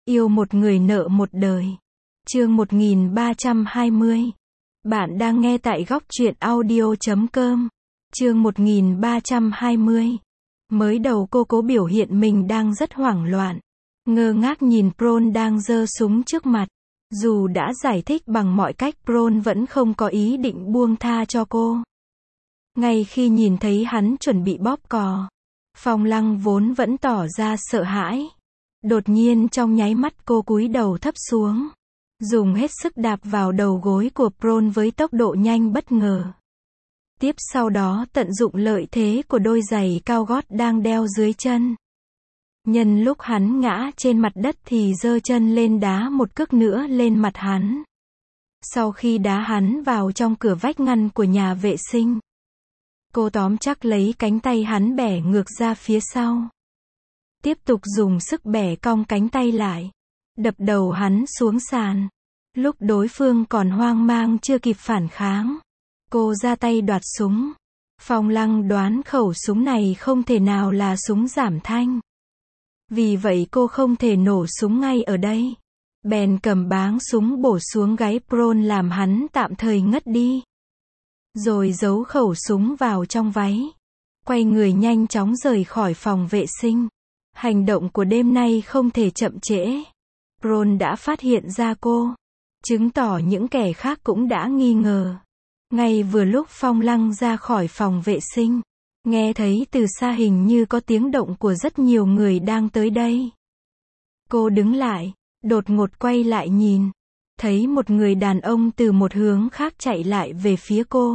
Yêu một người nợ một đời. Chương 1320. Bạn đang nghe tại góc truyện audio.com. Chương 1320. Mới đầu cô cố biểu hiện mình đang rất hoảng loạn. Ngơ ngác nhìn Pron đang giơ súng trước mặt. Dù đã giải thích bằng mọi cách, Pron vẫn không có ý định buông tha cho cô. Ngay khi nhìn thấy hắn chuẩn bị bóp cò, Phong Lăng vốn vẫn tỏ ra sợ hãi. Đột nhiên trong nháy mắt cô cúi đầu thấp xuống, dùng hết sức đạp vào đầu gối của Pron với tốc độ nhanh bất ngờ. Tiếp sau đó tận dụng lợi thế của đôi giày cao gót đang đeo dưới chân. Nhân lúc hắn ngã trên mặt đất thì giơ chân lên đá một cước nữa lên mặt hắn. Sau khi đá hắn vào trong cửa vách ngăn của nhà vệ sinh, cô tóm chắc lấy cánh tay hắn bẻ ngược ra phía sau. Tiếp tục dùng sức bẻ cong cánh tay lại, đập đầu hắn xuống sàn. Lúc đối phương còn hoang mang chưa kịp phản kháng, cô ra tay đoạt súng. Phong Lăng đoán khẩu súng này không thể nào là súng giảm thanh. Vì vậy cô không thể nổ súng ngay ở đây. Bèn cầm báng súng bổ xuống gáy Pron làm hắn tạm thời ngất đi. Rồi giấu khẩu súng vào trong váy. Quay người nhanh chóng rời khỏi phòng vệ sinh. Hành động của đêm nay không thể chậm trễ. Pron đã phát hiện ra cô, chứng tỏ những kẻ khác cũng đã nghi ngờ. Ngay vừa lúc Phong Lăng ra khỏi phòng vệ sinh, nghe thấy từ xa hình như có tiếng động của rất nhiều người đang tới đây. Cô đứng lại, đột ngột quay lại nhìn, thấy một người đàn ông từ một hướng khác chạy lại về phía cô.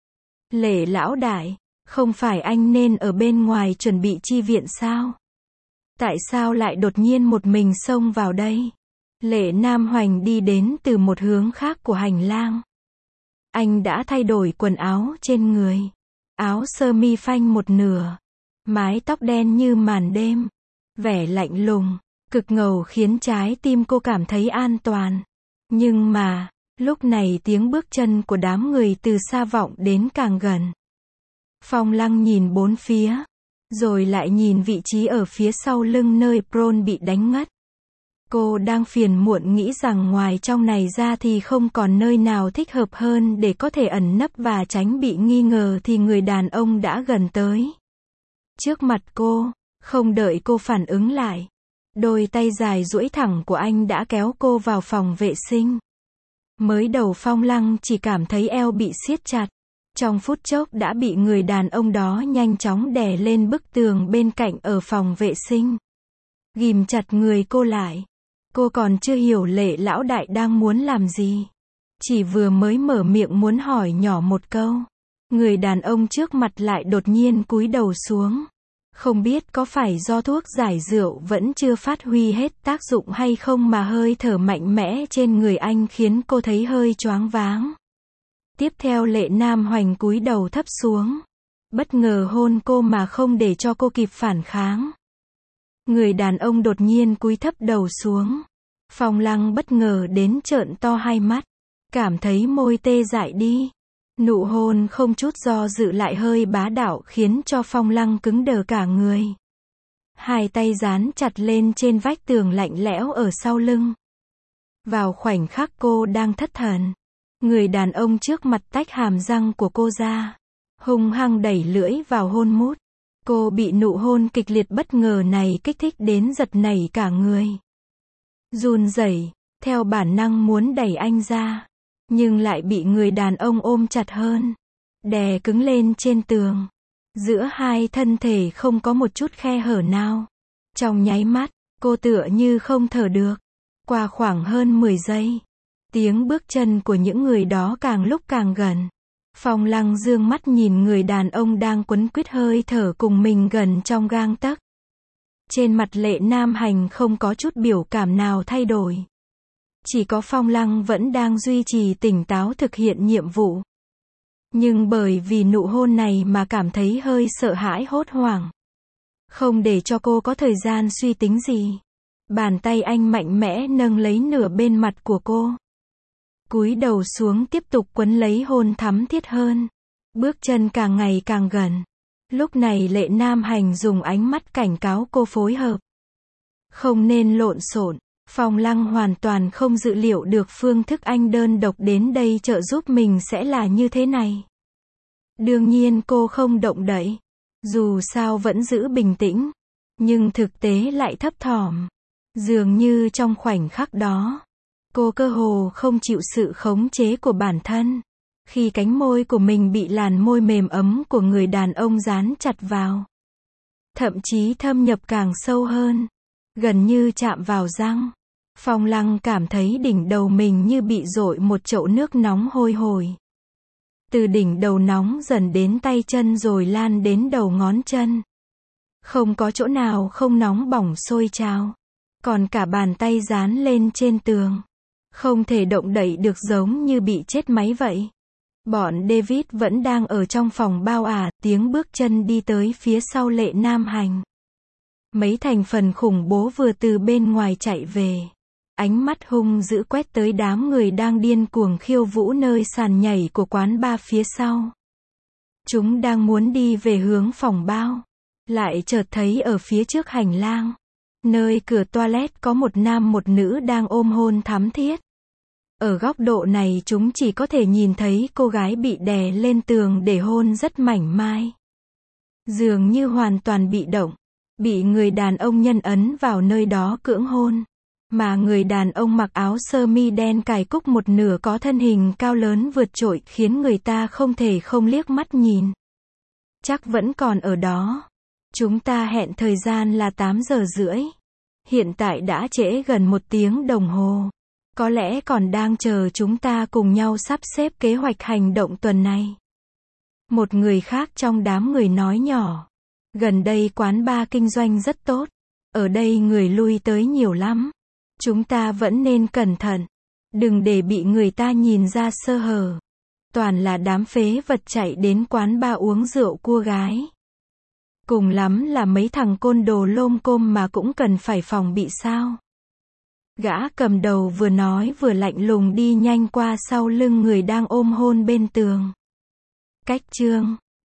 Lệ lão đại, không phải anh nên ở bên ngoài chuẩn bị chi viện sao? Tại sao lại đột nhiên một mình xông vào đây? Lệ Nam Hoành đi đến từ một hướng khác của hành lang. Anh đã thay đổi quần áo trên người. Áo sơ mi phanh một nửa. Mái tóc đen như màn đêm. Vẻ lạnh lùng, cực ngầu khiến trái tim cô cảm thấy an toàn. Nhưng mà, lúc này tiếng bước chân của đám người từ xa vọng đến càng gần. Phong Lăng nhìn bốn phía, rồi lại nhìn vị trí ở phía sau lưng nơi Pron bị đánh ngất. Cô đang phiền muộn nghĩ rằng ngoài trong này ra thì không còn nơi nào thích hợp hơn để có thể ẩn nấp và tránh bị nghi ngờ thì người đàn ông đã gần tới. Trước mặt cô, không đợi cô phản ứng lại, đôi tay dài duỗi thẳng của anh đã kéo cô vào phòng vệ sinh. Mới đầu Phong Lăng chỉ cảm thấy eo bị siết chặt. Trong phút chốc đã bị người đàn ông đó nhanh chóng đè lên bức tường bên cạnh ở phòng vệ sinh. Ghìm chặt người cô lại. Cô còn chưa hiểu Lệ lão đại đang muốn làm gì. Chỉ vừa mới mở miệng muốn hỏi nhỏ một câu, người đàn ông trước mặt lại đột nhiên cúi đầu xuống. Không biết có phải do thuốc giải rượu vẫn chưa phát huy hết tác dụng hay không mà hơi thở mạnh mẽ trên người anh khiến cô thấy hơi choáng váng. Tiếp theo Lệ Nam Hoành cúi đầu thấp xuống, bất ngờ hôn cô mà không để cho cô kịp phản kháng. Người đàn ông đột nhiên cúi thấp đầu xuống. Phong Lăng bất ngờ đến trợn to hai mắt, cảm thấy môi tê dại đi. Nụ hôn không chút do dự lại hơi bá đạo khiến cho Phong Lăng cứng đờ cả người. Hai tay dán chặt lên trên vách tường lạnh lẽo ở sau lưng. Vào khoảnh khắc cô đang thất thần, người đàn ông trước mặt tách hàm răng của cô ra, hung hăng đẩy lưỡi vào hôn mút. Cô bị nụ hôn kịch liệt bất ngờ này kích thích đến giật nảy cả người. Run rẩy, theo bản năng muốn đẩy anh ra, nhưng lại bị người đàn ông ôm chặt hơn, đè cứng lên trên tường. Giữa hai thân thể không có một chút khe hở nào. Trong nháy mắt, cô tựa như không thở được. Qua khoảng hơn 10 giây, tiếng bước chân của những người đó càng lúc càng gần. Phong Lăng dương mắt nhìn người đàn ông đang quấn quýt hơi thở cùng mình gần trong gang tấc. Trên mặt Lệ Nam Hành không có chút biểu cảm nào thay đổi. Chỉ có Phong Lăng vẫn đang duy trì tỉnh táo thực hiện nhiệm vụ. Nhưng bởi vì nụ hôn này mà cảm thấy hơi sợ hãi hốt hoảng. Không để cho cô có thời gian suy tính gì. Bàn tay anh mạnh mẽ nâng lấy nửa bên mặt của cô. Cúi đầu xuống tiếp tục quấn lấy hôn thắm thiết hơn. Bước chân càng ngày càng gần. Lúc này Lệ Nam Hành dùng ánh mắt cảnh cáo cô phối hợp. Không nên lộn xộn, Phong Lăng hoàn toàn không dự liệu được phương thức anh đơn độc đến đây trợ giúp mình sẽ là như thế này. Đương nhiên cô không động đậy. Dù sao vẫn giữ bình tĩnh. Nhưng thực tế lại thấp thỏm. Dường như trong khoảnh khắc đó, cô cơ hồ không chịu sự khống chế của bản thân. Khi cánh môi của mình bị làn môi mềm ấm của người đàn ông dán chặt vào. Thậm chí thâm nhập càng sâu hơn. Gần như chạm vào răng. Phong Lăng cảm thấy đỉnh đầu mình như bị dội một chậu nước nóng hôi hổi. Từ đỉnh đầu nóng dần đến tay chân rồi lan đến đầu ngón chân. Không có chỗ nào không nóng bỏng sôi trào. Còn cả bàn tay dán lên trên tường. Không thể động đậy được giống như bị chết máy vậy. Bọn David vẫn đang ở trong phòng bao tiếng bước chân đi tới phía sau Lệ Nam Hành. Mấy thành phần khủng bố vừa từ bên ngoài chạy về. Ánh mắt hung dữ quét tới đám người đang điên cuồng khiêu vũ nơi sàn nhảy của quán bar phía sau. Chúng đang muốn đi về hướng phòng bao. Lại chợt thấy ở phía trước hành lang. Nơi cửa toilet có một nam một nữ đang ôm hôn thắm thiết. Ở góc độ này chúng chỉ có thể nhìn thấy cô gái bị đè lên tường để hôn rất mảnh mai. Dường như hoàn toàn bị động. Bị người đàn ông nhân ấn vào nơi đó cưỡng hôn. Mà người đàn ông mặc áo sơ mi đen cài cúc một nửa có thân hình cao lớn vượt trội khiến người ta không thể không liếc mắt nhìn. Chắc vẫn còn ở đó. Chúng ta hẹn thời gian là 8 giờ rưỡi. Hiện tại đã trễ gần 1 tiếng đồng hồ. Có lẽ còn đang chờ chúng ta cùng nhau sắp xếp kế hoạch hành động tuần này. Một người khác trong đám người nói nhỏ. Gần đây quán bar kinh doanh rất tốt. Ở đây người lui tới nhiều lắm. Chúng ta vẫn nên cẩn thận. Đừng để bị người ta nhìn ra sơ hở. Toàn là đám phế vật chạy đến quán bar uống rượu cua gái. Cùng lắm là mấy thằng côn đồ lôm côm mà cũng cần phải phòng bị sao. Gã cầm đầu vừa nói vừa lạnh lùng đi nhanh qua sau lưng người đang ôm hôn bên tường. Cách chương